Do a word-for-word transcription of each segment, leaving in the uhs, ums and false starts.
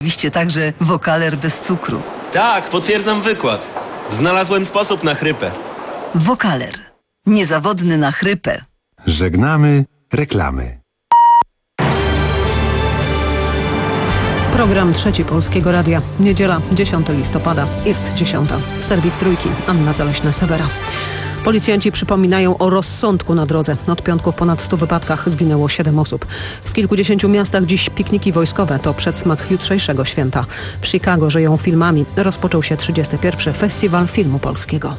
Oczywiście także Wokaler bez cukru. Tak, potwierdzam wykład. Znalazłem sposób na chrypę. Wokaler. Niezawodny na chrypę. Żegnamy reklamy. Program Trzeci Polskiego Radia. Niedziela, dziesiątego listopada. Jest dziesiąta. Serwis Trójki. Anna Zaleśna-Sewera. Policjanci przypominają o rozsądku na drodze. Od piątku w ponad stu wypadkach zginęło siedem osób. W kilkudziesięciu miastach dziś pikniki wojskowe. To przedsmak jutrzejszego święta. W Chicago żyją filmami. Rozpoczął się trzydziesty pierwszy Festiwal Filmu Polskiego.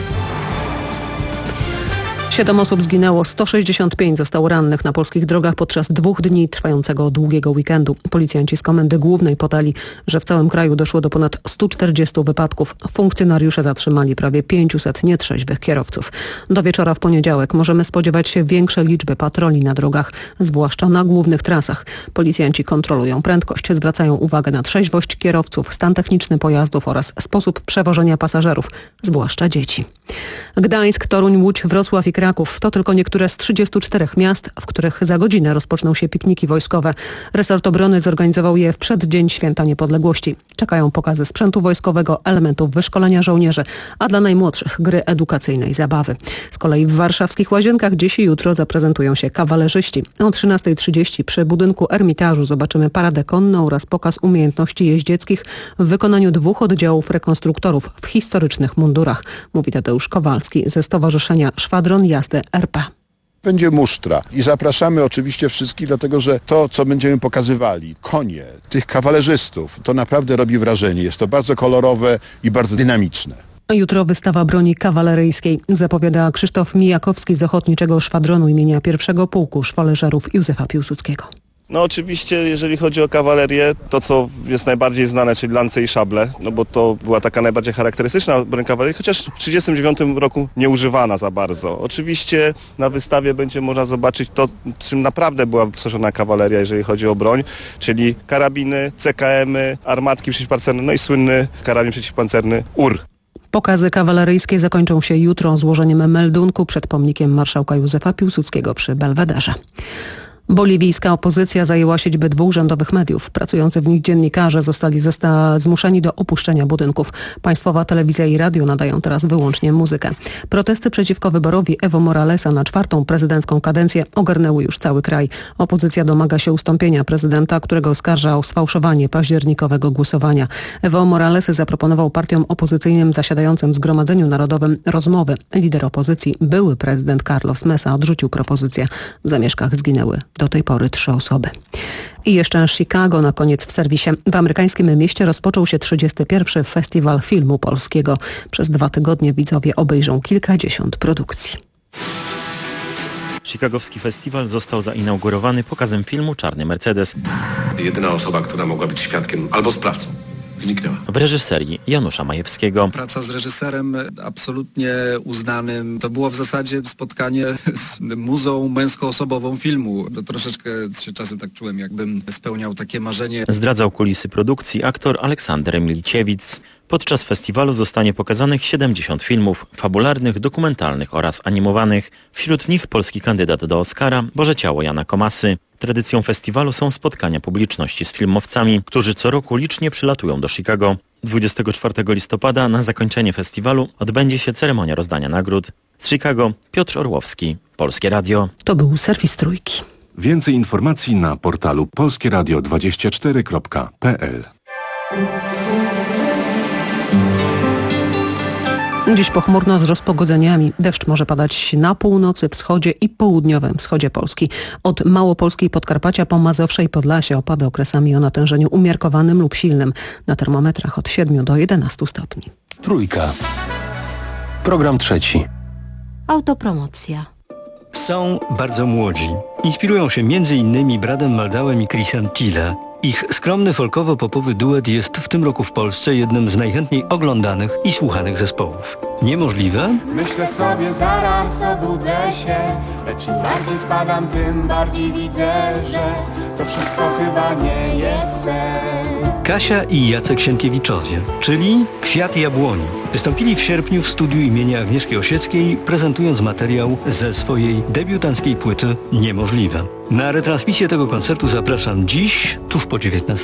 Siedem osób zginęło, sto sześćdziesiąt pięć zostało rannych na polskich drogach podczas dwóch dni trwającego długiego weekendu. Policjanci z Komendy Głównej podali, że w całym kraju doszło do ponad stu czterdziestu wypadków. Funkcjonariusze zatrzymali prawie pięciuset nietrzeźwych kierowców. Do wieczora w poniedziałek możemy spodziewać się większej liczby patroli na drogach, zwłaszcza na głównych trasach. Policjanci kontrolują prędkość, zwracają uwagę na trzeźwość kierowców, stan techniczny pojazdów oraz sposób przewożenia pasażerów, zwłaszcza dzieci. Gdańsk, Toruń, Łódź, Wrocław i Kraków to tylko niektóre z trzydziestu czterech miast, w których za godzinę rozpoczną się pikniki wojskowe. Resort Obrony zorganizował je w przeddzień Święta Niepodległości. Czekają pokazy sprzętu wojskowego, elementów wyszkolenia żołnierzy, a dla najmłodszych gry edukacyjne i zabawy. Z kolei w warszawskich Łazienkach dziś i jutro zaprezentują się kawalerzyści. O trzynastej trzydzieści przy budynku Ermitażu zobaczymy paradę konną oraz pokaz umiejętności jeździeckich w wykonaniu dwóch oddziałów rekonstruktorów w historycznych mundurach, mówi Tadeusz Kowalski ze Stowarzyszenia Szwadron Jazdy R P. Będzie musztra i zapraszamy oczywiście wszystkich, dlatego że to, co będziemy pokazywali, konie, tych kawalerzystów, to naprawdę robi wrażenie. Jest to bardzo kolorowe i bardzo dynamiczne. Jutro wystawa broni kawaleryjskiej, zapowiada Krzysztof Mijakowski z Ochotniczego Szwadronu imienia pierwszego Pułku Szwależerów Józefa Piłsudskiego. No oczywiście, jeżeli chodzi o kawalerię, to co jest najbardziej znane, czyli lance i szable, no bo to była taka najbardziej charakterystyczna broń kawalerii, chociaż w tysiąc dziewięćset trzydziestym dziewiątym roku nie używana za bardzo. Oczywiście na wystawie będzie można zobaczyć to, czym naprawdę była wyposażona kawaleria, jeżeli chodzi o broń, czyli karabiny, C K M-y, armatki przeciwpancerne, no i słynny karabin przeciwpancerny U R. Pokazy kawaleryjskie zakończą się jutro złożeniem meldunku przed pomnikiem marszałka Józefa Piłsudskiego przy Belwederze. Boliwijska opozycja zajęła siedzibę dwóch rządowych mediów. Pracujący w nich dziennikarze zostali zosta- zmuszeni do opuszczenia budynków. Państwowa telewizja i radio nadają teraz wyłącznie muzykę. Protesty przeciwko wyborowi Evo Moralesa na czwartą prezydencką kadencję ogarnęły już cały kraj. Opozycja domaga się ustąpienia prezydenta, którego oskarża o sfałszowanie październikowego głosowania. Evo Morales zaproponował partiom opozycyjnym zasiadającym w Zgromadzeniu Narodowym rozmowy. Lider opozycji, były prezydent Carlos Mesa, odrzucił propozycję. W zamieszkach zginęły do tej pory trzy osoby. I jeszcze Chicago na koniec w serwisie. W amerykańskim mieście rozpoczął się trzydziesty pierwszy Festiwal Filmu Polskiego. Przez dwa tygodnie widzowie obejrzą kilkadziesiąt produkcji. Chicagowski festiwal został zainaugurowany pokazem filmu Czarny Mercedes. Jedyna osoba, która mogła być świadkiem albo sprawcą, zniknęła. W reżyserii Janusza Majewskiego. Praca z reżyserem absolutnie uznanym. To było w zasadzie spotkanie z muzą męskoosobową filmu. Troszeczkę się czasem tak czułem, jakbym spełniał takie marzenie. Zdradzał kulisy produkcji aktor Aleksander Miliciewicz. Podczas festiwalu zostanie pokazanych siedemdziesiąt filmów fabularnych, dokumentalnych oraz animowanych. Wśród nich polski kandydat do Oscara Boże ciało Jana Komasy. Tradycją festiwalu są spotkania publiczności z filmowcami, którzy co roku licznie przylatują do Chicago. dwudziestego czwartego listopada na zakończenie festiwalu odbędzie się ceremonia rozdania nagród. Z Chicago Piotr Orłowski, Polskie Radio. To był serwis Trójki. Więcej informacji na portalu polskie radio dwadzieścia cztery kropka p l. Dziś pochmurno z rozpogodzeniami. Deszcz może padać na północy, wschodzie i południowym wschodzie Polski. Od Małopolski i Podkarpacia po Mazowsze i Podlasie opady okresami o natężeniu umiarkowanym lub silnym. Na termometrach od siedmiu do jedenastu stopni. Trójka. Program trzeci. Autopromocja. Są bardzo młodzi. Inspirują się między innymi Bradem Maldałem i Chrisem Tille. Ich skromny folkowo-popowy duet jest w tym roku w Polsce jednym z najchętniej oglądanych i słuchanych zespołów. Niemożliwe? Myślę sobie, zaraz obudzę się, lecz im bardziej spadam, tym bardziej widzę, że to wszystko chyba nie jest sen. Kasia i Jacek Sienkiewiczowie, czyli Kwiat Jabłoni, wystąpili w sierpniu w studiu imienia Agnieszki Osieckiej, prezentując materiał ze swojej debiutanckiej płyty Niemożliwe. Na retransmisję tego koncertu zapraszam dziś, tuż po dziewiętnastej,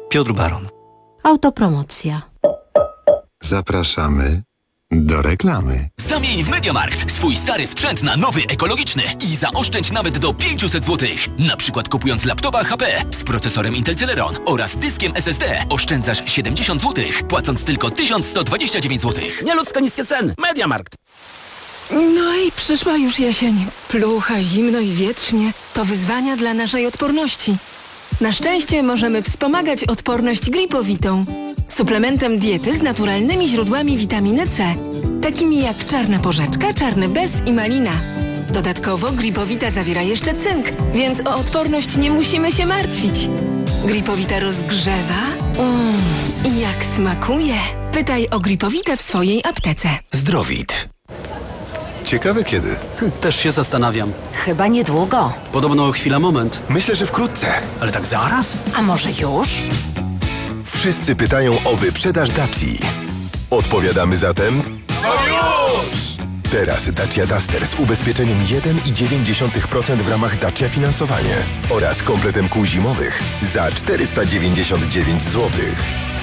Piotr Baron. Autopromocja. Zapraszamy do reklamy. Zamień w MediaMarkt swój stary sprzęt na nowy, ekologiczny i zaoszczędź nawet do pięćset złotych. Na przykład kupując laptopa H P z procesorem Intel Celeron oraz dyskiem S S D oszczędzasz siedemdziesiąt złotych, płacąc tylko tysiąc sto dwadzieścia dziewięć złotych. Nieludzko niskie ceny. MediaMarkt. No i przyszła już jesień. Plucha, zimno i wietrznie. To wyzwania dla naszej odporności. Na szczęście możemy wspomagać odporność gripowitą. Suplementem diety z naturalnymi źródłami witaminy C, takimi jak czarna porzeczka, czarny bez i malina. Dodatkowo gripowita zawiera jeszcze cynk, więc o odporność nie musimy się martwić. Gripowita rozgrzewa. Mmm, i jak smakuje. Pytaj o gripowitę w swojej aptece. Zdrowit. Ciekawe kiedy. Też się zastanawiam. Chyba niedługo. Podobno chwila, moment. Myślę, że wkrótce. Ale tak zaraz? A może już? Wszyscy pytają o wyprzedaż Daci. Odpowiadamy zatem... No już! Teraz Dacia Duster z ubezpieczeniem jeden i dziewięć dziesiątych procent w ramach Dacia Finansowanie oraz kompletem kół zimowych za czterysta dziewięćdziesiąt dziewięć złotych.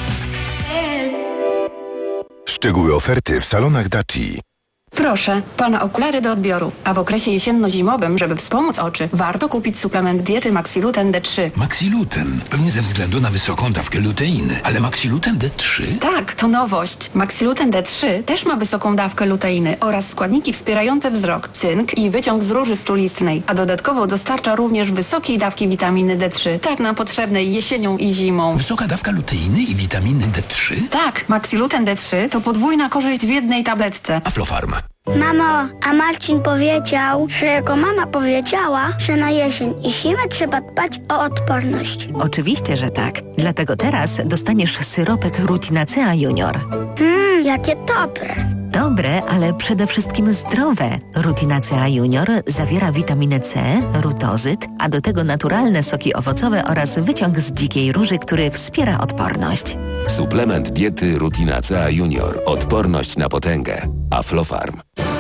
Szczegóły oferty w salonach Daci. Proszę, pana okulary do odbioru. A w okresie jesienno-zimowym, żeby wspomóc oczy, warto kupić suplement diety Maxiluten D trzy. Maxiluten? Pewnie ze względu na wysoką dawkę luteiny. Ale Maxiluten D trzy? Tak, to nowość. Maxiluten D trzy też ma wysoką dawkę luteiny oraz składniki wspierające wzrok, cynk i wyciąg z róży strulistnej. A dodatkowo dostarcza również wysokiej dawki witaminy D trzy. Tak nam potrzebnej jesienią i zimą. Wysoka dawka luteiny i witaminy D trzy? Tak, Maxiluten D trzy to podwójna korzyść w jednej tabletce. Aflofarm. Mamo, a Marcin powiedział, że jego mama powiedziała, że na jesień i zimę trzeba dbać o odporność. Oczywiście, że tak. Dlatego teraz dostaniesz syropek Rutinacea Junior. Mmm, jakie dobre. Dobre, ale przede wszystkim zdrowe. Rutinacea Junior zawiera witaminę C, rutozyt, a do tego naturalne soki owocowe oraz wyciąg z dzikiej róży, który wspiera odporność. Suplement diety Rutinacea Junior. Odporność na potęgę. Aflofarm.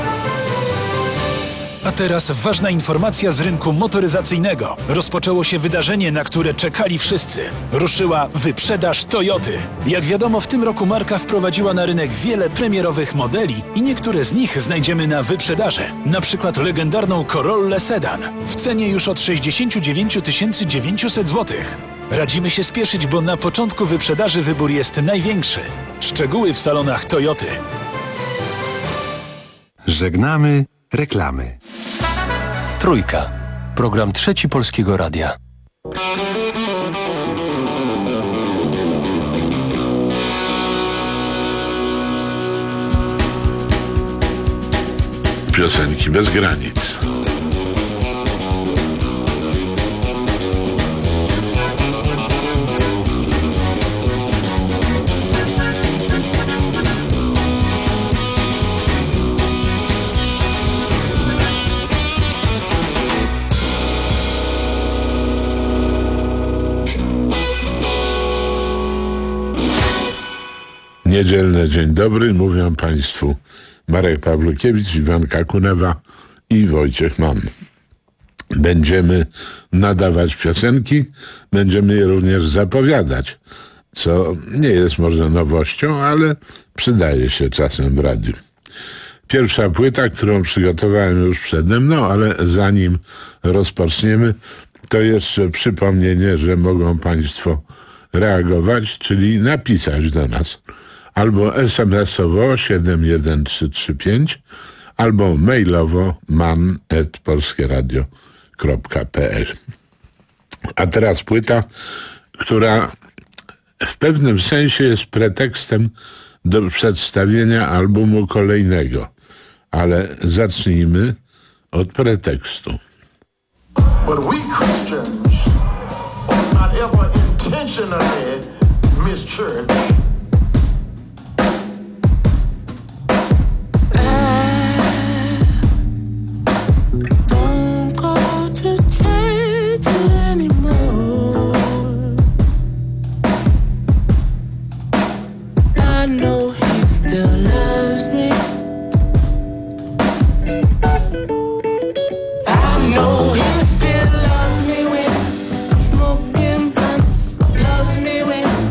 A teraz ważna informacja z rynku motoryzacyjnego. Rozpoczęło się wydarzenie, na które czekali wszyscy. Ruszyła wyprzedaż Toyoty. Jak wiadomo, w tym roku marka wprowadziła na rynek wiele premierowych modeli i niektóre z nich znajdziemy na wyprzedaży. Na przykład legendarną Corollę Sedan w cenie już od sześćdziesiąt dziewięć tysięcy dziewięćset złotych. Radzimy się spieszyć, bo na początku wyprzedaży wybór jest największy. Szczegóły w salonach Toyoty. Żegnamy reklamy. Trójka. Program Trzeci Polskiego Radia. Piosenki bez granic. Niedzielne dzień dobry, mówią Państwu Marek Pawlukiewicz, Iwanka Kunewa i Wojciech Mann. Będziemy nadawać piosenki, będziemy je również zapowiadać, co nie jest może nowością, ale przydaje się czasem w radiu. Pierwsza płyta, którą przygotowałem już przede mną, ale zanim rozpoczniemy, to jeszcze przypomnienie, że mogą Państwo reagować, czyli napisać do nas albo es em esowo siedem jeden trzy trzy pięć, albo mailowo man at polskieradio kropka pe el. A teraz płyta, która w pewnym sensie jest pretekstem do przedstawienia albumu kolejnego, ale zacznijmy od pretekstu. But we Christians ought not ever intentionally miss church. No, he still loves me when I'm smoking blunts, loves me when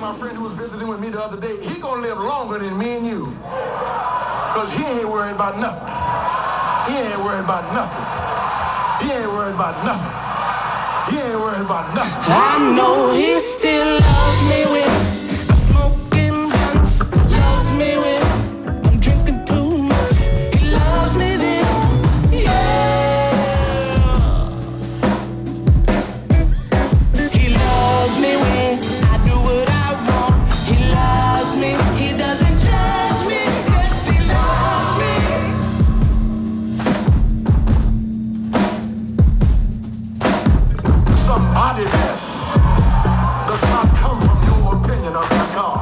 my friend who was visiting with me the other day, he gonna live longer than me and you. Cause he ain't worried about nothing. He ain't worried about nothing. He ain't worried about nothing. He ain't worried about nothing. I know he still loves me when I'm smoking blunts. Loves me when I'm drinking too much. He loves me then, yeah. He loves me when I do what I want. He loves me, he doesn't judge me. Yes, he loves me. Somebody best does not come from your opinion of my God.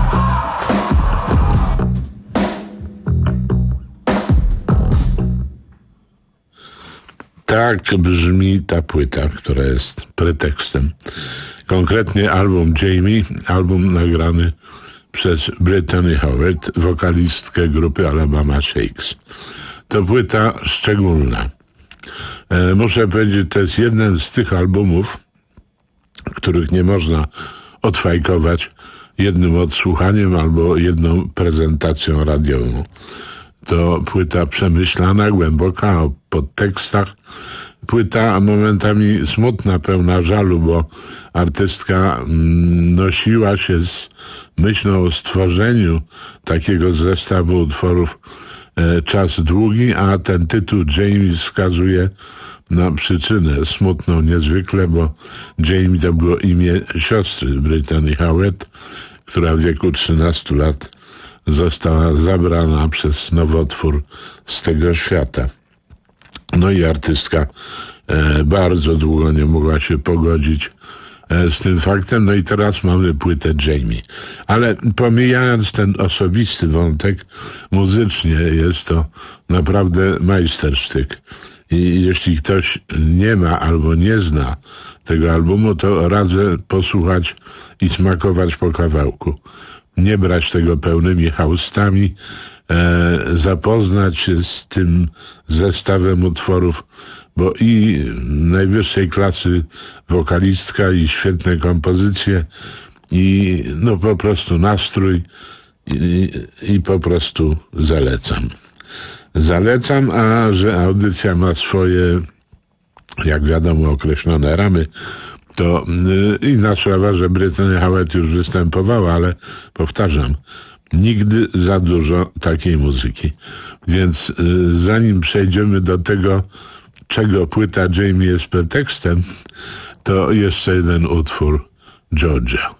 Tak brzmi ta płyta, która jest pretekstem. Konkretnie album Jamie, album nagrany przez Brittany Howard, wokalistkę grupy Alabama Shakes. To płyta szczególna. E, muszę powiedzieć, to jest jeden z tych albumów, których nie można odfajkować jednym odsłuchaniem albo jedną prezentacją radiową. To płyta przemyślana, głęboka, o podtekstach. Płyta momentami smutna, pełna żalu, bo artystka nosiła się z myślą o stworzeniu takiego zestawu utworów e, czas długi, a ten tytuł Jamie wskazuje na przyczynę smutną niezwykle, bo Jamie to było imię siostry Brittany Howard, która w wieku trzynastu lat została zabrana przez nowotwór z tego świata. No i artystka e, bardzo długo nie mogła się pogodzić e, z tym faktem. No i teraz mamy płytę Jamie. Ale pomijając ten osobisty wątek, muzycznie jest to naprawdę majstersztyk. I jeśli ktoś nie ma albo nie zna tego albumu, to radzę posłuchać i smakować po kawałku. Nie brać tego pełnymi haustami, e, zapoznać się z tym zestawem utworów, bo i najwyższej klasy wokalistka, i świetne kompozycje, i no po prostu nastrój, i, i po prostu zalecam. Zalecam, a że audycja ma swoje, jak wiadomo, określone ramy, to yy, inna sprawa, że Brittany Howard już występowała, ale powtarzam, nigdy za dużo takiej muzyki. Więc yy, zanim przejdziemy do tego, czego płyta Jamie jest pretekstem, to jeszcze jeden utwór Georgia.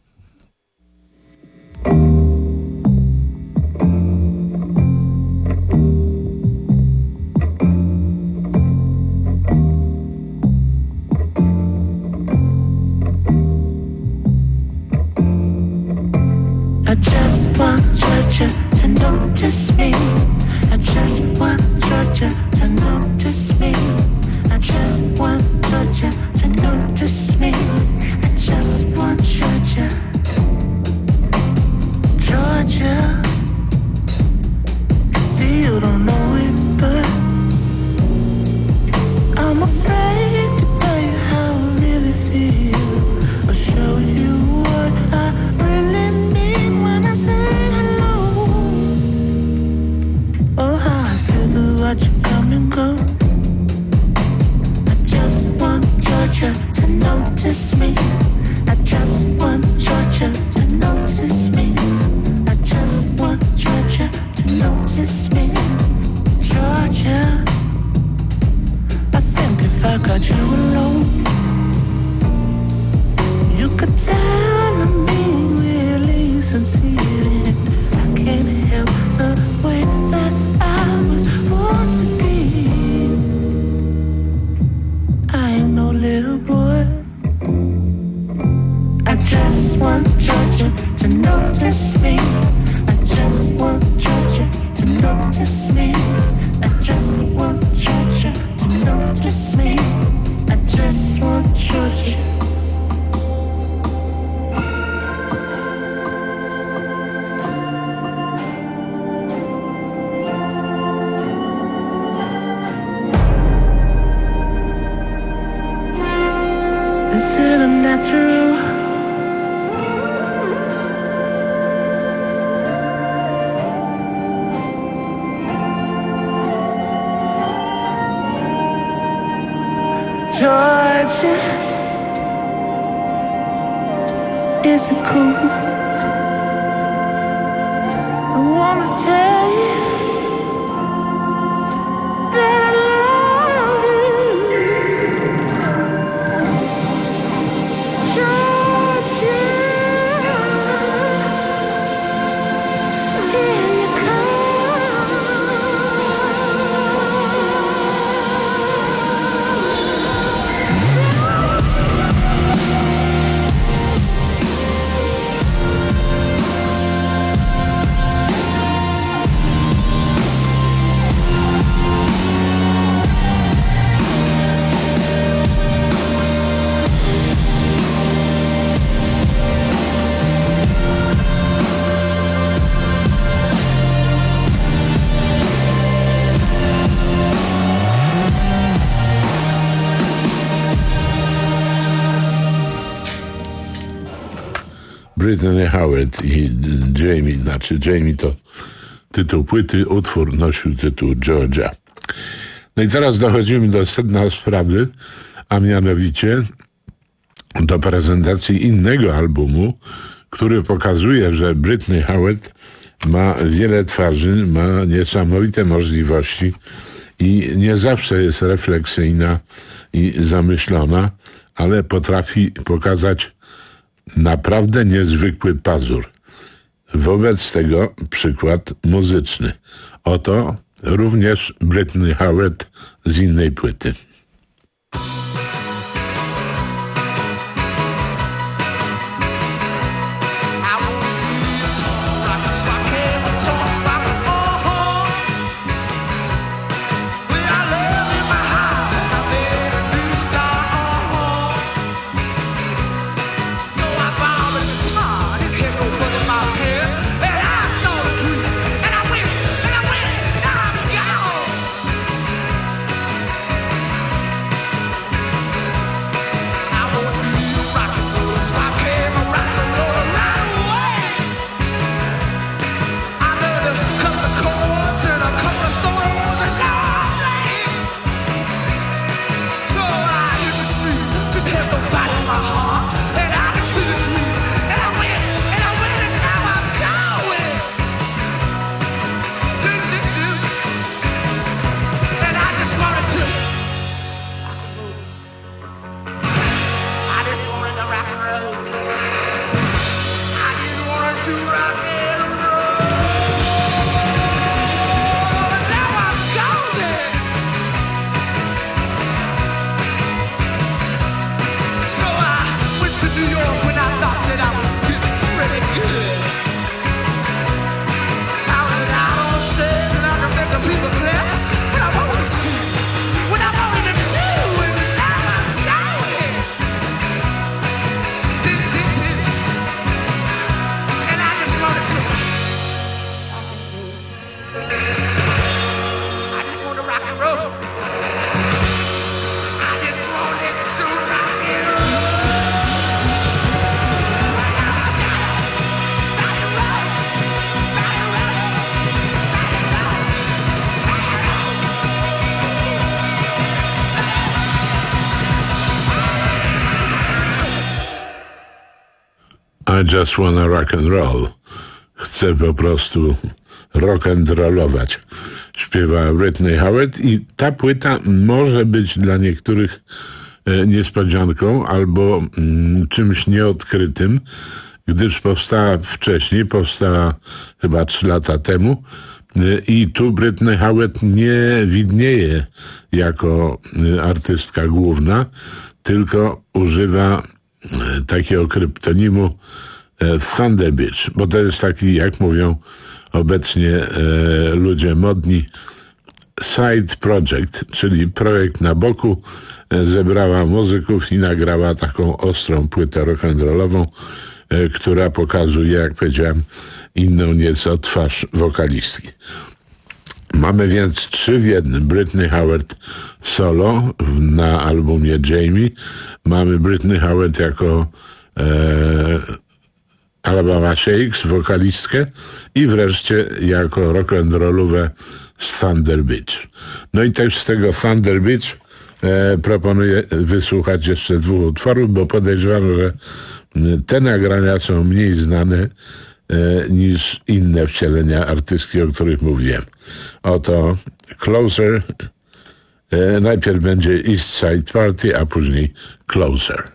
I just want Georgia to notice me. I just want Georgia to notice me. I just want Georgia to notice me. I just want Georgia. Georgia. See, you don't know it, but I'm afraid to tell you how I really feel, or show you what I really mean when I say hello. Oh, how I feel to watch you come and go. I just want Georgia to notice me. I just want Georgia to notice me. I just want Georgia to notice me. Georgia, I think if I got you alone, you could tell I'm being really sincere. I can't help the way that I was born to be. I ain't no little boy. I just want Georgia to notice me. I just want Georgia to notice me. I just want Georgia to notice me. I just want Georgia. Is it unnatural you? Is it cool? I wanna tell you that I love you, Georgia. Here you Brittany Howard i Jamie, znaczy Jamie to tytuł płyty, utwór nosił tytuł Georgia. No i teraz dochodzimy do sedna sprawy, a mianowicie do prezentacji innego albumu, który pokazuje, że Brittany Howard ma wiele twarzy, ma niesamowite możliwości i nie zawsze jest refleksyjna i zamyślona, ale potrafi pokazać naprawdę niezwykły pazur. Wobec tego przykład muzyczny. Oto również Brittany Howard z innej płyty. I just wanna rock and roll. Chcę po prostu rock and rollować. Śpiewa Brittany Howard i ta płyta może być dla niektórych niespodzianką albo mm, czymś nieodkrytym, gdyż powstała wcześniej, powstała chyba trzy lata temu i tu Brittany Howard nie widnieje jako artystka główna, tylko używa takiego kryptonimu Thunder Beach, bo to jest taki, jak mówią obecnie e, ludzie modni, side project, czyli projekt na boku. E, zebrała muzyków i nagrała taką ostrą płytę rock'n'rollową, e, która pokazuje, jak powiedziałem, inną nieco twarz wokalistki. Mamy więc trzy w jednym. Brittany Howard solo na albumie Jamie. Mamy Brittany Howard jako e, Alabama Shakes, wokalistkę i wreszcie jako rock'n'rollowe z Thunder Beach. No i też z tego Thunder Beach e, proponuję wysłuchać jeszcze dwóch utworów, bo podejrzewam, że te nagrania są mniej znane e, niż inne wcielenia artystki, o których mówiłem. Oto Closer. E, najpierw będzie East Side Party, a później Closer.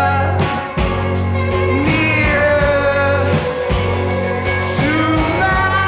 Closer, nearer to my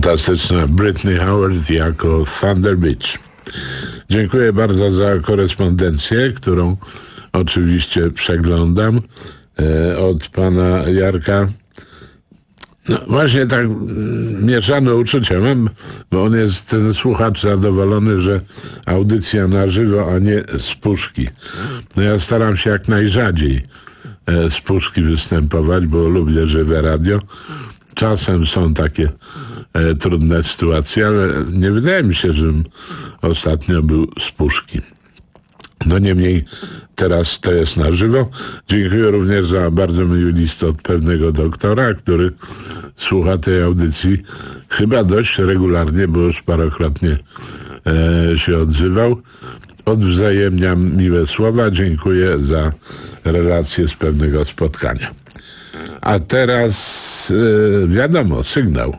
Fantastyczna Britney Howard jako Thunder Beach. Dziękuję bardzo za korespondencję, którą oczywiście przeglądam e, od pana Jarka. No właśnie tak mieszane uczucia mam, bo on jest, ten słuchacz, zadowolony, że audycja na żywo, a nie z puszki. No ja staram się jak najrzadziej e, z puszki występować, bo lubię żywe radio. Czasem są takie e, trudne sytuacje, ale nie wydaje mi się, żebym ostatnio był z puszki. No niemniej teraz to jest na żywo. Dziękuję również za bardzo miły list od pewnego doktora, który słucha tej audycji chyba dość regularnie, bo już parokrotnie e, się odzywał. Odwzajemniam miłe słowa. Dziękuję za relację z pewnego spotkania. A teraz e, wiadomo, sygnał.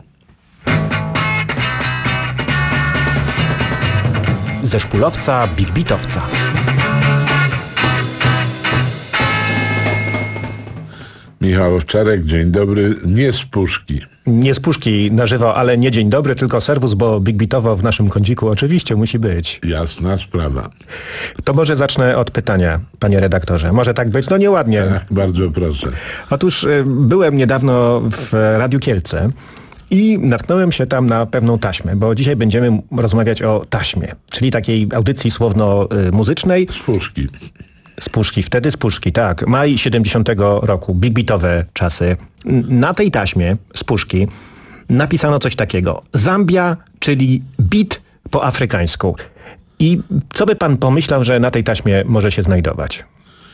Ze szpulowca Big Beatowca. Michał Owczarek, dzień dobry, nie z puszki. Nie z puszki na żywo, ale nie dzień dobry, tylko serwus, bo Big Beatowo w naszym kąciku oczywiście musi być. Jasna sprawa. To może zacznę od pytania, panie redaktorze. Może tak być? No nieładnie. Tak, bardzo proszę. Otóż y, byłem niedawno w Radiu Kielce i natknąłem się tam na pewną taśmę, bo dzisiaj będziemy rozmawiać o taśmie, czyli takiej audycji słowno-muzycznej. Z puszki. Z puszki, wtedy z puszki, tak. Maj siedemdziesiątego roku, big beatowe czasy. Na tej taśmie z puszki napisano coś takiego. Zambia, czyli beat po afrykańsku. I co by pan pomyślał, że na tej taśmie może się znajdować?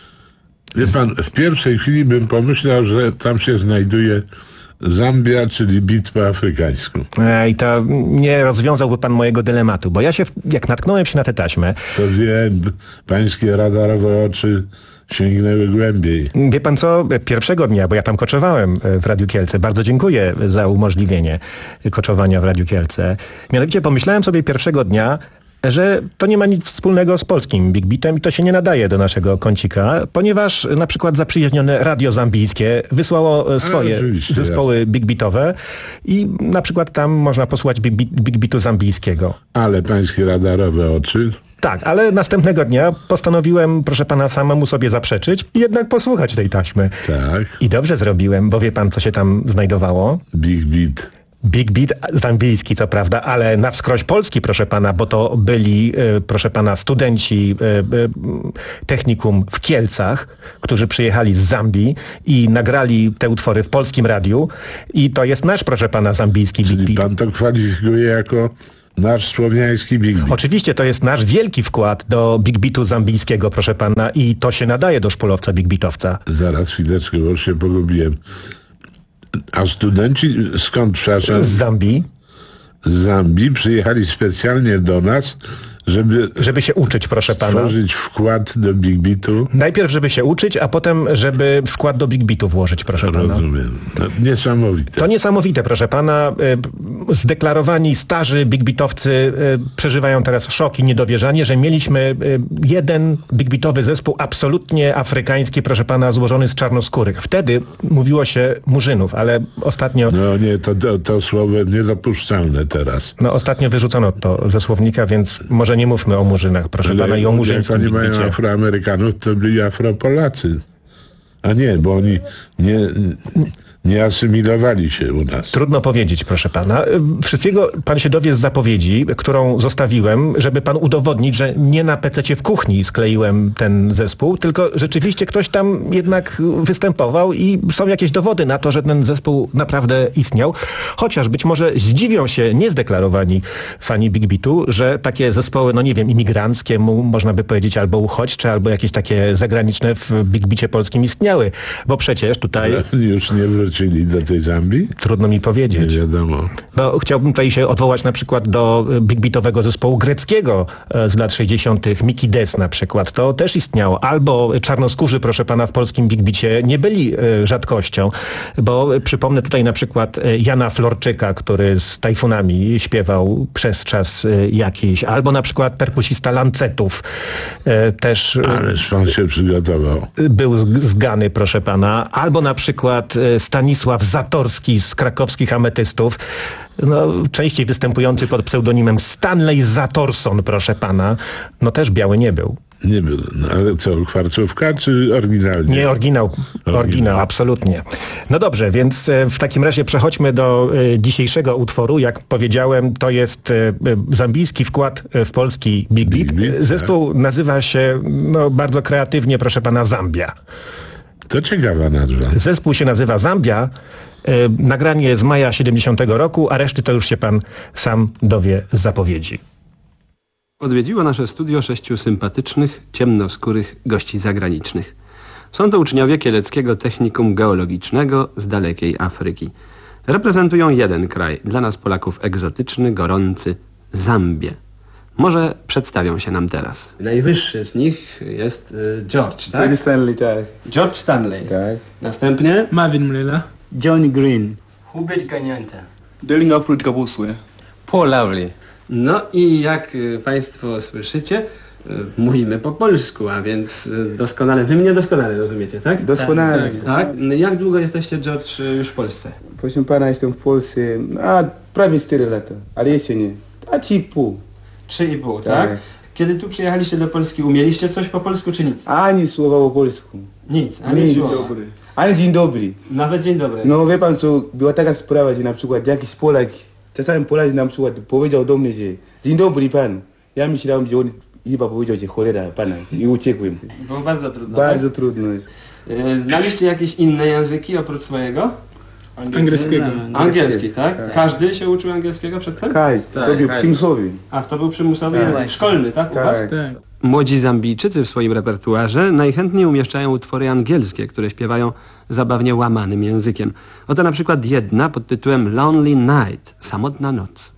Wie pan, w pierwszej chwili bym pomyślał, że tam się znajduje Zambia, czyli beat po afrykańsku. I to nie rozwiązałby pan mojego dylematu, bo ja się, jak natknąłem się na tę taśmę... To wiem, pańskie radarowe oczy sięgnęły głębiej. Wie pan co, pierwszego dnia, bo ja tam koczowałem w Radiu Kielce, bardzo dziękuję za umożliwienie koczowania w Radiu Kielce. Mianowicie pomyślałem sobie pierwszego dnia, że to nie ma nic wspólnego z polskim Big Beatem i to się nie nadaje do naszego kącika, ponieważ na przykład zaprzyjaźnione Radio Zambijskie wysłało swoje A, zespoły ja. Big Beatowe i na przykład tam można posłuchać Big, Beat, Big Beatu zambijskiego. Ale pańskie radarowe oczy... Tak, ale następnego dnia postanowiłem, proszę pana, samemu sobie zaprzeczyć i jednak posłuchać tej taśmy. Tak. I dobrze zrobiłem, bo wie pan, co się tam znajdowało? Big Beat. Big Beat zambijski, co prawda, ale na wskroś polski, proszę pana, bo to byli, y, proszę pana, studenci y, y, technikum w Kielcach, którzy przyjechali z Zambii i nagrali te utwory w polskim radiu i to jest nasz, proszę pana, zambijski Czyli Big Beat. Pan to kwalifikuje jako nasz słowiański Big Beat. Oczywiście to jest nasz wielki wkład do Big Beatu zambijskiego, proszę pana, i to się nadaje do szpulowca Big Beatowca. Zaraz, chwileczkę, bo się pogubiłem. A studenci skąd, przepraszam? Z Zambii. Z Zambii przyjechali specjalnie do nas, żeby... Żeby się uczyć, proszę pana. Stworzyć wkład do Big Beatu. Najpierw, żeby się uczyć, a potem, żeby wkład do Big Beatu włożyć, proszę Rozumiem. pana. Rozumiem. No, niesamowite. To niesamowite, proszę pana. Zdeklarowani starzy Big Beatowcy przeżywają teraz szok i niedowierzanie, że mieliśmy jeden Big Beatowy zespół absolutnie afrykański, proszę pana, złożony z czarnoskórych. Wtedy mówiło się murzynów, ale ostatnio... No nie, to, to, to słowo niedopuszczalne teraz. No ostatnio wyrzucono to ze słownika, więc może nie mówmy o murzynach, proszę ale pana, i o murzyńskim Big Beacie. Jak oni mają Afroamerykanów, to byli Afropolacy. A nie, bo oni nie, nie asymilowali się u nas. Trudno powiedzieć, proszę pana. Wszystkiego pan się dowie z zapowiedzi, którą zostawiłem, żeby pan udowodnić, że nie na pececie w kuchni skleiłem ten zespół, tylko rzeczywiście ktoś tam jednak występował i są jakieś dowody na to, że ten zespół naprawdę istniał. Chociaż być może zdziwią się niezdeklarowani fani Big Beatu, że takie zespoły, no nie wiem, imigranckie, można by powiedzieć, albo uchodźcze, albo jakieś takie zagraniczne w Big Beacie polskim istniały. Bo przecież tutaj... No, już nie wrócili do tej Zambii? Trudno mi powiedzieć. Nie wiadomo. No, chciałbym tutaj się odwołać na przykład do Big Beatowego zespołu greckiego z lat sześćdziesiątych. Miki Des na przykład. To też istniało. Albo czarnoskórzy, proszę pana, w polskim Big Beacie nie byli y, rzadkością, bo przypomnę tutaj na przykład Jana Florczyka, który z Tajfunami śpiewał przez czas y, jakiś. Albo na przykład perkusista Lancetów. Y, też... Ależ pan się przygotował. Był z, z Gany, proszę pana. Albo na przykład y, stary Stanisław Zatorski z krakowskich Ametystów, no, częściej występujący pod pseudonimem Stanley Zatorson, proszę pana, no też biały nie był. Nie był, no, ale co, kwarcówka czy oryginalnie? Nie, oryginał, oryginał, oryginał, absolutnie. No dobrze, więc e, w takim razie przechodźmy do e, dzisiejszego utworu. Jak powiedziałem, to jest e, zambijski wkład w polski Big Beat. Big Beat Zespół tak. nazywa się, no bardzo kreatywnie, proszę pana, Zambia. To ciekawa nazwa. Zespół się nazywa Zambia. E, nagranie z maja siedemdziesiątego roku, a reszty to już się pan sam dowie z zapowiedzi. Odwiedziło nasze studio sześciu sympatycznych, ciemnoskórych gości zagranicznych. Są to uczniowie Kieleckiego Technikum Geologicznego z dalekiej Afryki. Reprezentują jeden kraj, dla nas Polaków egzotyczny, gorący, Zambię. Może przedstawią się nam teraz. Najwyższy z nich jest y, George, tak? Stanley, tak. George Stanley. Tak. Następnie Marvin Mlela. John Green. Hubert Kanyanta. Deling Alfred Kabuswe. Paul Lowry. No i jak y, państwo słyszycie, y, mówimy po polsku, a więc y, doskonale, wy mnie doskonale rozumiecie, tak? Doskonale. Tak, tak. Jak długo jesteście, George, już w Polsce? Proszę pana, jestem w Polsce, a prawie cztery lata, ale jeszcze nie. A trzy i pół. Trzy i pół, tak? tak? Kiedy tu przyjechaliście do Polski, umieliście coś po polsku czy nic? Ani słowa po polsku. Nic, ani nic. słowa. Dobry. Ani dzień dobry. Nawet dzień dobry. No wie pan co, była taka sprawa, że na przykład jakiś Polak, czasami Polak na przykład powiedział do mnie, że dzień dobry pan. Ja myślałem, że on chyba powiedział, że cholera pana i uciekłem. Było bardzo trudno. Bardzo tak? trudno. Znaliście jakieś inne języki oprócz swojego? Angielskiego. Angielski, tak? tak? Każdy się uczył angielskiego przedtem? Każdy, tak, to był każdy. przymusowy. A, to był przymusowy tak. język szkolny, tak? U tak. was? Tak. Młodzi Zambijczycy w swoim repertuarze najchętniej umieszczają utwory angielskie, które śpiewają zabawnie łamanym językiem. Oto na przykład jedna pod tytułem Lonely Night, samotna noc.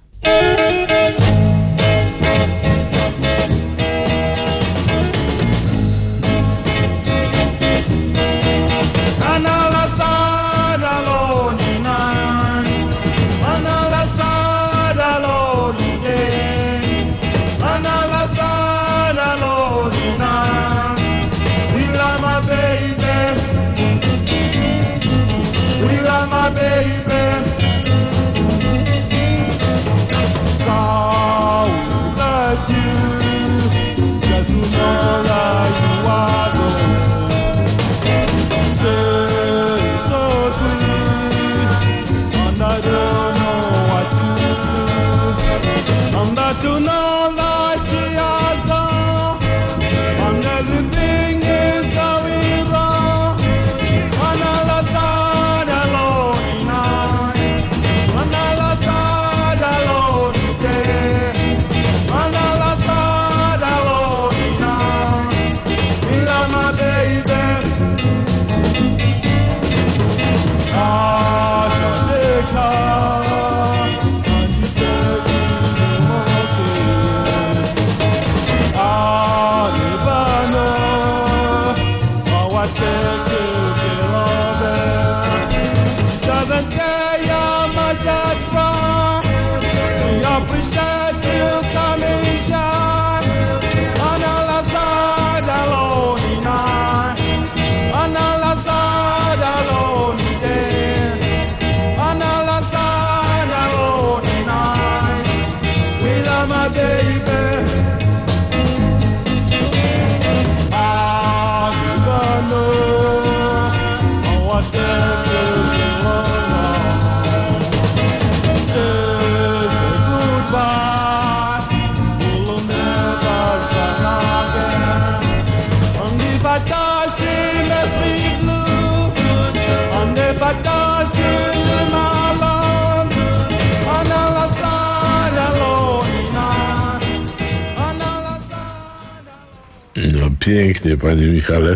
No pięknie, panie Michale.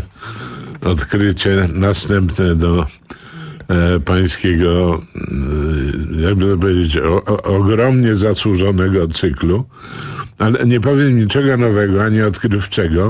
Odkrycie następne do e, pańskiego, e, jakby to powiedzieć, o, o, ogromnie zasłużonego cyklu. Ale nie powiem niczego nowego, ani odkrywczego,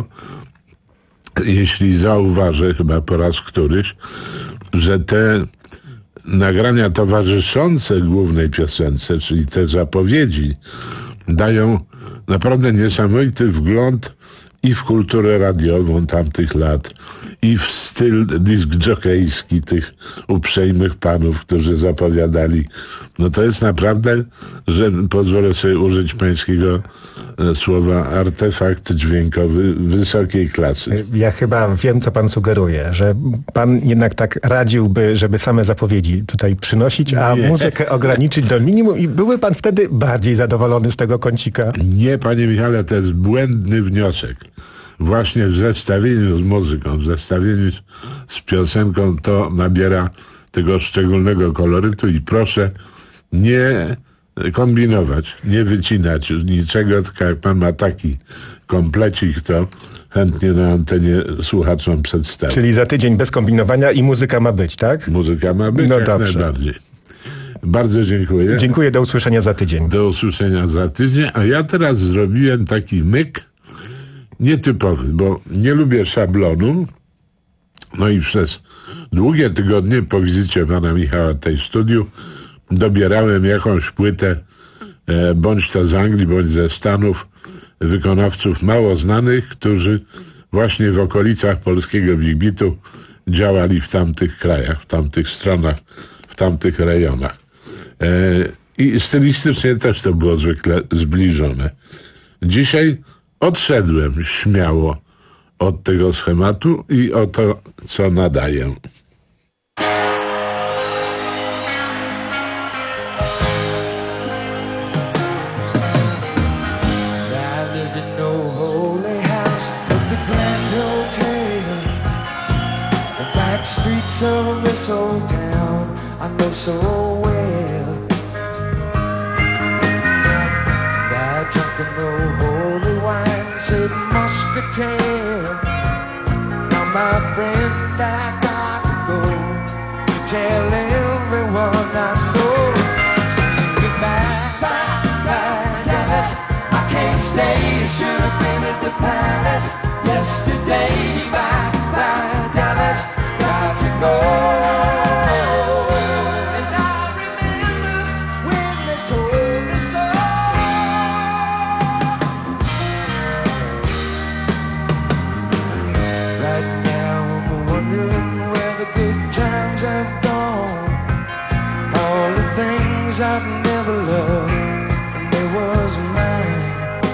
jeśli zauważę, chyba po raz któryś, że te nagrania towarzyszące głównej piosence, czyli te zapowiedzi, dają naprawdę niesamowity wgląd i w kulturę radiową tamtych lat, i w styl disc-jockeyski tych uprzejmych panów, którzy zapowiadali. No to jest naprawdę, że pozwolę sobie użyć pańskiego słowa, artefakt dźwiękowy wysokiej klasy. Ja chyba wiem, co pan sugeruje, że pan jednak tak radziłby, żeby same zapowiedzi tutaj przynosić, a nie. muzykę ograniczyć do minimum i byłby pan wtedy bardziej zadowolony z tego kącika? Nie, panie Michale, to jest błędny wniosek. Właśnie w zestawieniu z muzyką, w zestawieniu z, z piosenką to nabiera tego szczególnego kolorytu i proszę nie kombinować, nie wycinać niczego, tylko jak pan ma taki komplecik, to chętnie na antenie słuchaczom przedstawię. Czyli za tydzień bez kombinowania i muzyka ma być, tak? Muzyka ma być, no jak dobrze. najbardziej. Bardzo dziękuję. Dziękuję, do usłyszenia za tydzień. Do usłyszenia za tydzień, a ja teraz zrobiłem taki myk nietypowy, bo nie lubię szablonu, no i przez długie tygodnie po wizycie pana Michała tej studiu dobierałem jakąś płytę, e, bądź to z Anglii, bądź ze Stanów, wykonawców mało znanych, którzy właśnie w okolicach polskiego Big Beatu działali w tamtych krajach, w tamtych stronach, w tamtych rejonach. E, I stylistycznie też to było zwykle zbliżone. Dzisiaj odszedłem śmiało od tego schematu i o to, co nadaję. Streets of this old town I know so well. I drunk an old holy wine, said muscatel. Now my friend, I got to go to tell everyone I know. Saying goodbye, bye, bye, Dallas. I can't stay, should have been at the palace yesterday. Bye, bye, Dallas. Got to go. And I remember when they told me so. Right now I'm wondering where the good times have gone. All the things I've never loved, and they was mine.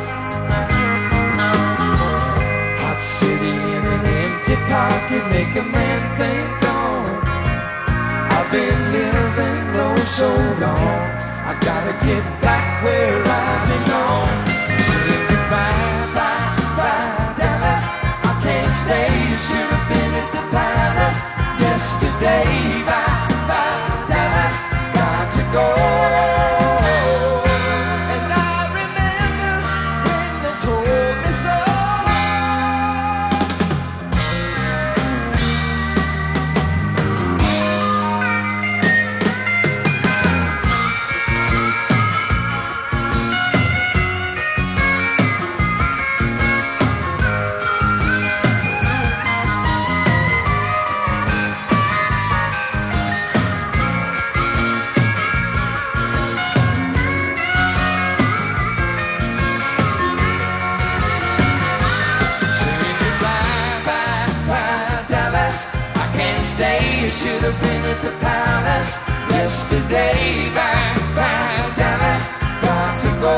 Hot city in an empty pocket, make a man think on. I've been living low so long, I gotta get back where I belong. Say goodbye, bye, bye, Dallas. I can't stay, should have been at the palace yesterday. Bye, bye, Dallas, got to go. You should have been at the palace yesterday. Bye, bye, Dallas, got to go.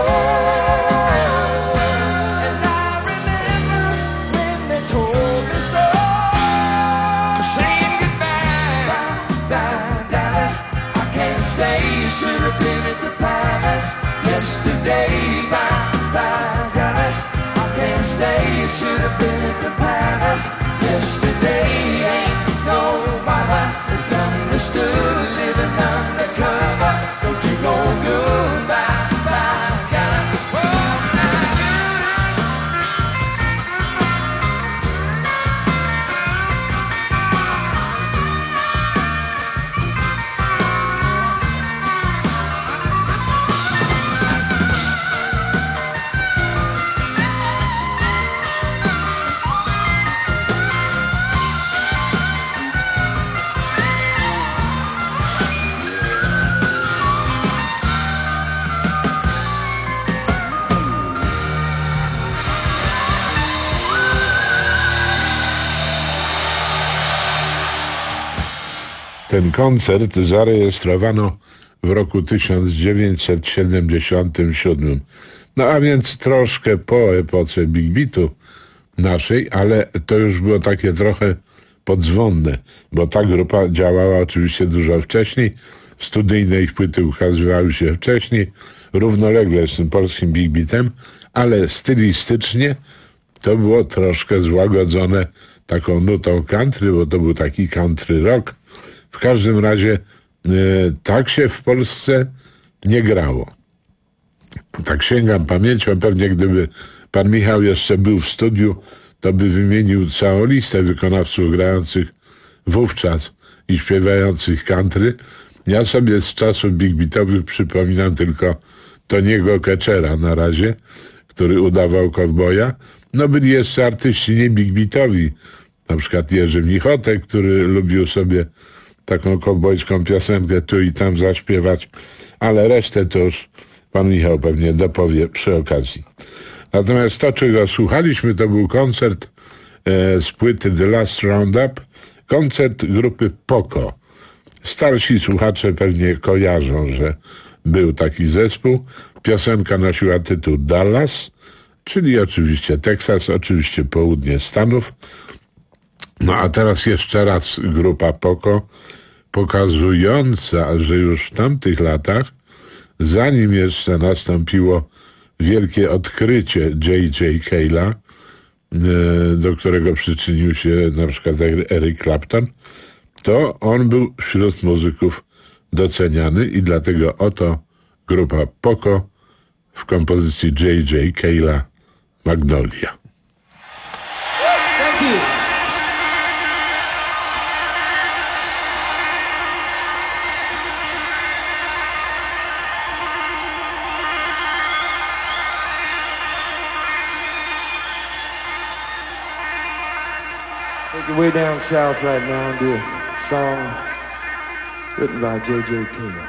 And I remember when they told me so. Saying goodbye, bye, bye, Dallas. I can't stay. You should have been at the palace yesterday. Bye, bye, Dallas. I can't stay. You should have been at the palace yesterday. Ain't no it's understood, living undercover. Don't you go goodbye, bye, got to go. Ten koncert zarejestrowano w roku tysiąc dziewięćset siedemdziesiątym siódmym. No a więc troszkę po epoce Big Beatu naszej, ale to już było takie trochę podzwonne, bo ta grupa działała oczywiście dużo wcześniej, studyjne ich płyty ukazywały się wcześniej, równolegle z tym polskim Big Beatem, ale stylistycznie to było troszkę złagodzone taką nutą country, bo to był taki country rock. W każdym razie e, tak się w Polsce nie grało. Tak sięgam pamięcią, pewnie gdyby pan Michał jeszcze był w studiu, to by wymienił całą listę wykonawców grających wówczas i śpiewających country. Ja sobie z czasów Big Beatowych przypominam tylko Toniego Ketchera na razie, który udawał kowboja. No byli jeszcze artyści nie Big Beatowi, na przykład Jerzy Michotek, który lubił sobie taką kowbojską piosenkę tu i tam zaśpiewać, ale resztę to już pan Michał pewnie dopowie przy okazji. Natomiast to, czego słuchaliśmy, to był koncert e, z płyty The Last Roundup, koncert grupy Poco. Starsi słuchacze pewnie kojarzą, że był taki zespół. Piosenka nosiła tytuł Dallas, czyli oczywiście Teksas, oczywiście południe Stanów. No a teraz jeszcze raz grupa Poco, pokazująca, że już w tamtych latach, zanim jeszcze nastąpiło wielkie odkrycie J J Cale'a, do którego przyczynił się na przykład Eric Clapton, to on był wśród muzyków doceniany i dlatego oto grupa Poco w kompozycji J J Cale'a Magnolia. Thank you. Take it way down south right now and do a song written by J J Cale.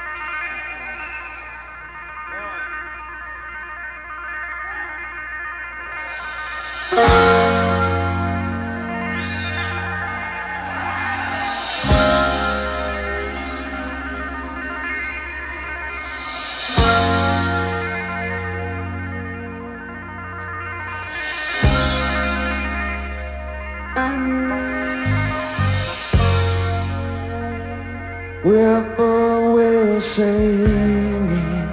Whippoorwill singing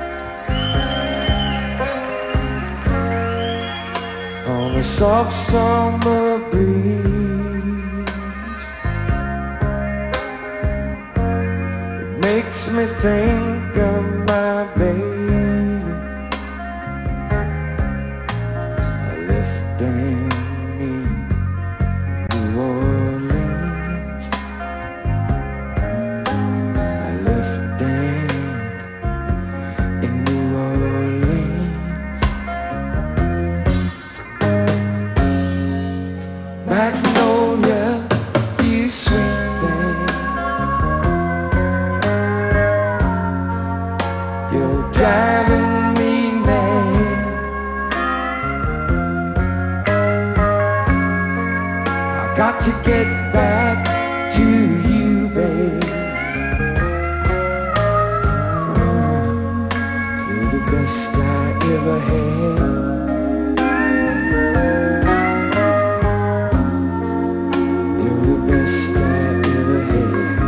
on a soft summer breeze. It makes me think of my baby. I left in New Orleans. I left in New Orleans. Magnolia, you sweet thing, you're driving me mad. I got to get back to you, babe. You're the best I ever had. Best I ever had.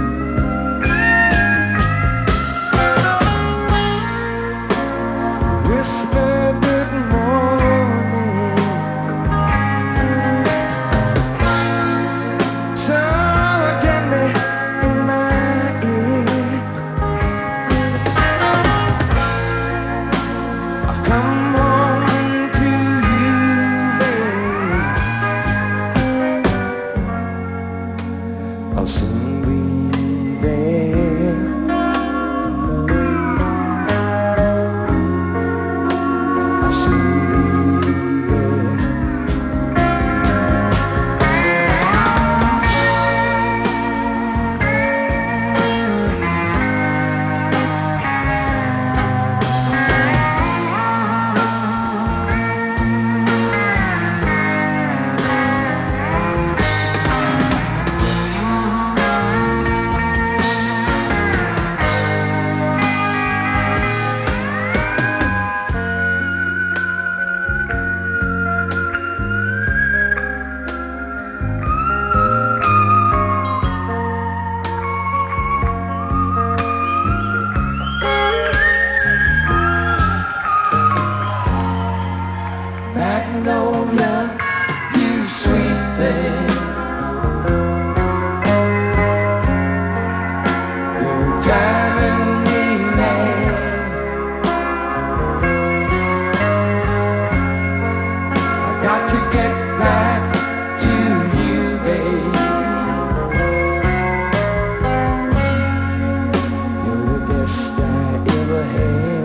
Whisper good morning, so gently in my ear. Come on. Magnolia, you sweet thing. You're driving me mad. I got to get back to you, babe. You're the best I ever had.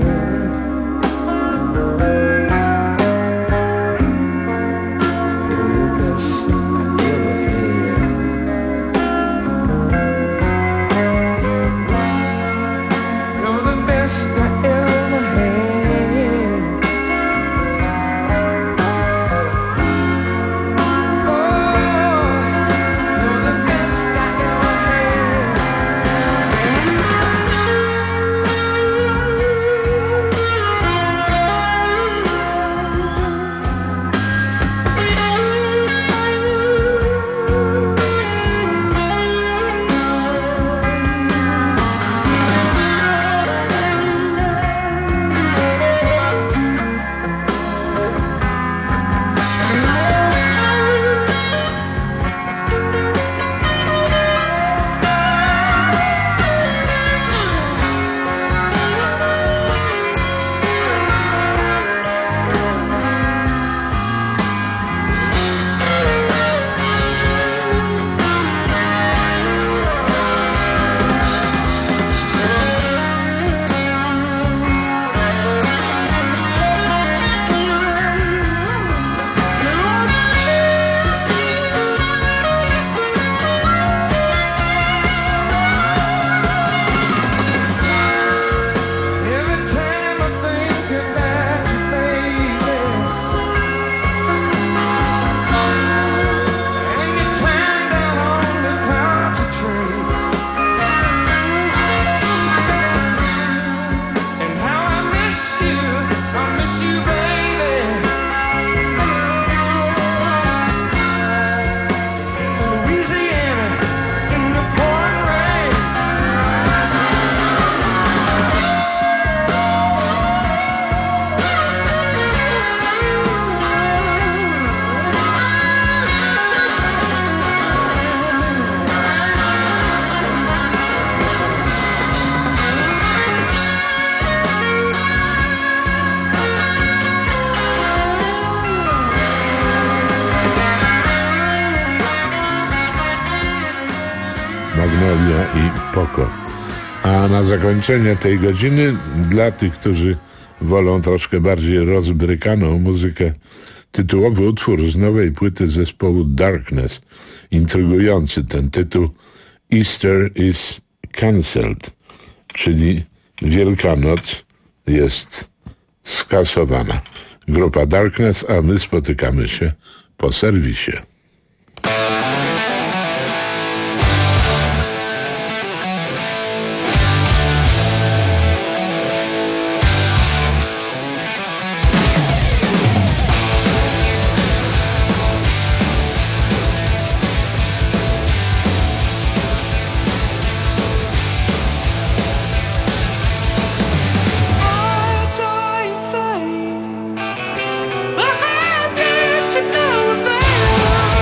Magnolia i Poco. A na zakończenie tej godziny dla tych, którzy wolą troszkę bardziej rozbrykaną muzykę, tytułowy utwór z nowej płyty zespołu Darkness. Intrygujący ten tytuł Easter is cancelled, czyli Wielkanoc jest skasowana. Grupa Darkness, a my spotykamy się po serwisie. I have to know that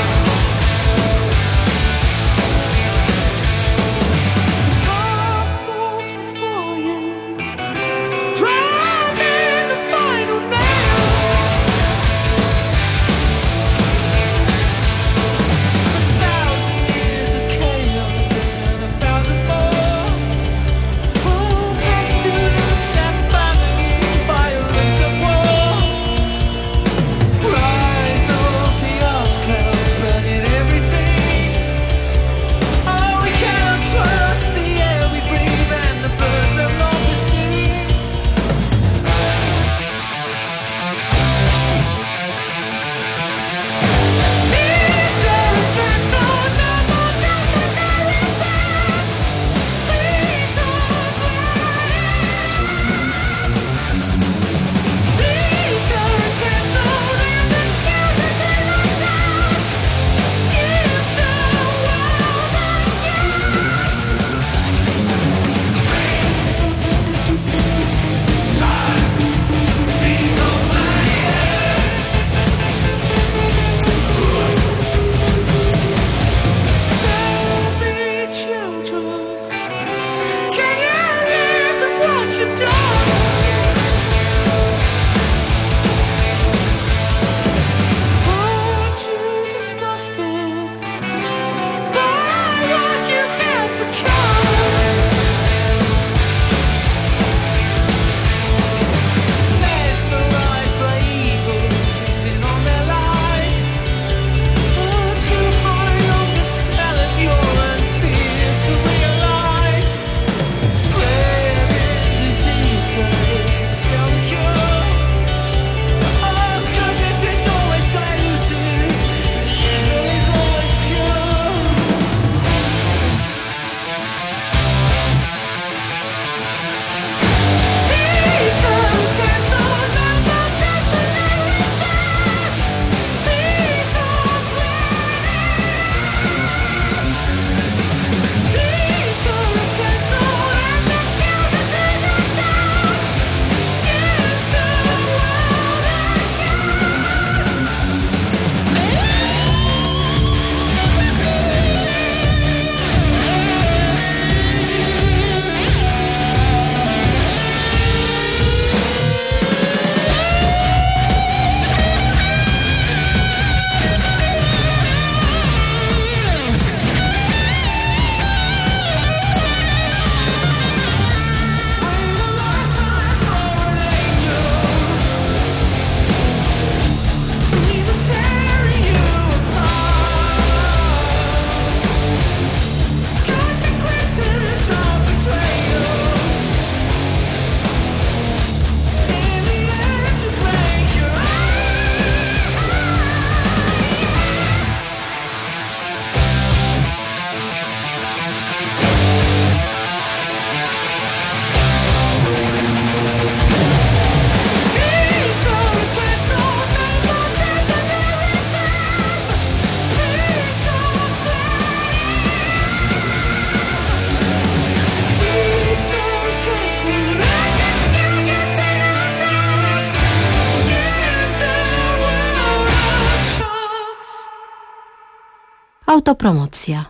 Autopromocja.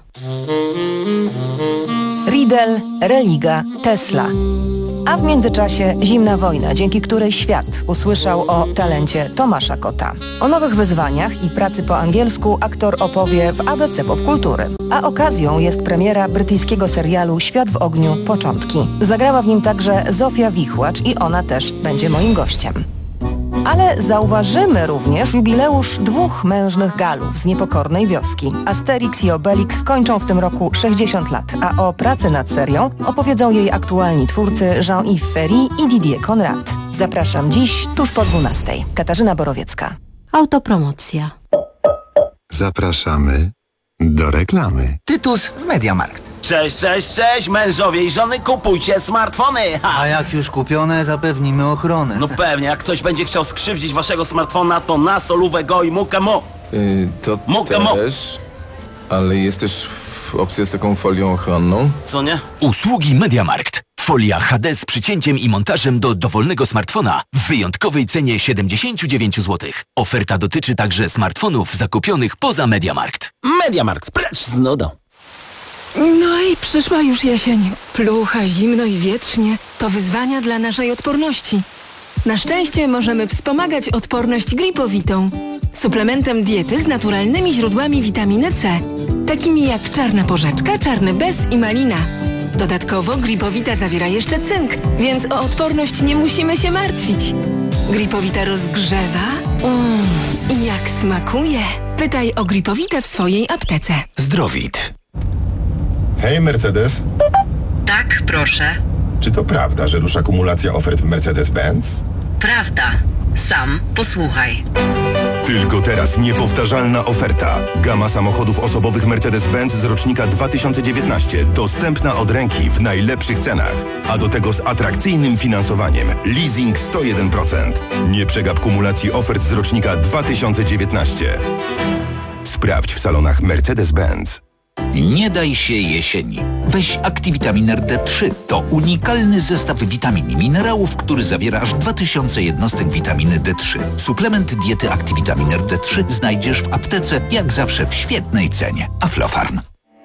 Riedel, Religa, Tesla. A w międzyczasie zimna wojna, dzięki której świat usłyszał o talencie Tomasza Kota. O nowych wyzwaniach i pracy po angielsku aktor opowie w A B C Popkultury. A okazją jest premiera brytyjskiego serialu Świat w ogniu – Początki. Zagrała w nim także Zofia Wichłacz i ona też będzie moim gościem. Ale zauważymy również jubileusz dwóch mężnych Galów z niepokornej wioski. Asterix i Obelix kończą w tym roku sześćdziesiąt lat, a o pracy nad serią opowiedzą jej aktualni twórcy Jean-Yves Ferry i Didier Conrad. Zapraszam dziś, tuż po dwunastej. Katarzyna Borowiecka. Autopromocja. Zapraszamy do reklamy. Tytus w Mediamarkt. Cześć, cześć, cześć, mężowie i żony, kupujcie smartfony! Ha. A jak już kupione, zapewnimy ochronę. No pewnie, jak ktoś będzie chciał skrzywdzić waszego smartfona, to na solówę go i mukę mo. Yy, to mukę też, mo. Ale jest też opcja z taką folią ochronną. Co nie? Usługi Mediamarkt. Folia H D z przycięciem i montażem do dowolnego smartfona w wyjątkowej cenie siedemdziesiąt dziewięć złotych. Oferta dotyczy także smartfonów zakupionych poza Mediamarkt. Mediamarkt, precz z nudą. No i przyszła już jesień. Plucha, zimno i wietrznie. To wyzwania dla naszej odporności. Na szczęście możemy wspomagać odporność gripowitą. Suplementem diety z naturalnymi źródłami witaminy C. Takimi jak czarna porzeczka, czarny bez i malina. Dodatkowo gripowita zawiera jeszcze cynk, więc o odporność nie musimy się martwić. Gripowita rozgrzewa. Mmm, i jak smakuje. Pytaj o gripowitę w swojej aptece. Zdrowit. Hej, Mercedes. Tak, proszę. Czy to prawda, że rusza kumulacja ofert w Mercedes-Benz? Prawda. Sam posłuchaj. Tylko teraz niepowtarzalna oferta. Gama samochodów osobowych Mercedes-Benz z rocznika dwa tysiące dziewiętnastego dostępna od ręki w najlepszych cenach, a do tego z atrakcyjnym finansowaniem. Leasing sto jeden procent. Nie przegap kumulacji ofert z rocznika dwa tysiące dziewiętnastego. Sprawdź w salonach Mercedes-Benz. Nie daj się jesieni. Weź Activitamin D trzy. To unikalny zestaw witamin i minerałów, który zawiera aż dwa tysiące jednostek witaminy D trzy. Suplement diety Activitamin D trzy znajdziesz w aptece, jak zawsze w świetnej cenie. Aflofarm.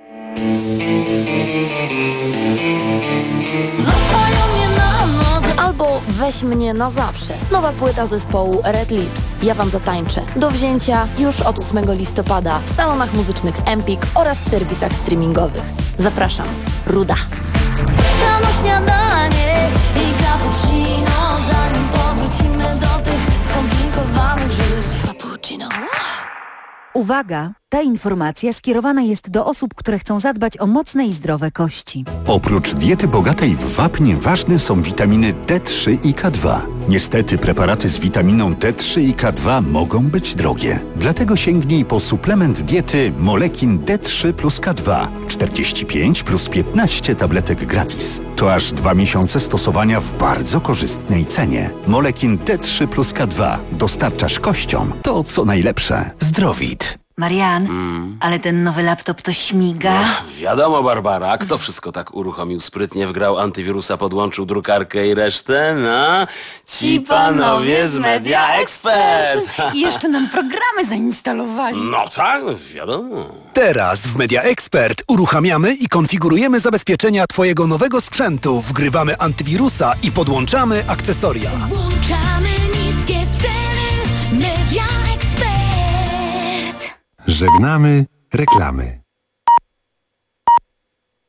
Albo Weź mnie na zawsze. Nowa płyta zespołu Red Lips. Ja wam zatańczę. Do wzięcia już od ósmego listopada w salonach muzycznych Empik oraz serwisach streamingowych. Zapraszam. Ruda. Rano śniadanie i cappuccino, zanim powrócimy do tych skomplikowanych żyć. Cappuccino. Uwaga! Ta informacja skierowana jest do osób, które chcą zadbać o mocne i zdrowe kości. Oprócz diety bogatej w wapń ważne są witaminy D trzy i K dwa. Niestety preparaty z witaminą D trzy i K dwa mogą być drogie. Dlatego sięgnij po suplement diety Molekin D trzy plus K dwa. czterdzieści pięć plus piętnaście tabletek gratis. To aż dwa miesiące stosowania w bardzo korzystnej cenie. Molekin D trzy plus K dwa. Dostarczasz kościom to, co najlepsze. Zdrowit. Marian, mm. ale ten nowy laptop to śmiga. No, wiadomo, Barbara. Kto wszystko tak uruchomił sprytnie, wgrał antywirusa, podłączył drukarkę i resztę? No, ci panowie z Media Expert. I jeszcze nam programy zainstalowali. No tak, wiadomo. Teraz w Media Expert uruchamiamy i konfigurujemy zabezpieczenia twojego nowego sprzętu, wgrywamy antywirusa i podłączamy akcesoria. Włączamy niskie ceny. Media Expert. Żegnamy reklamy.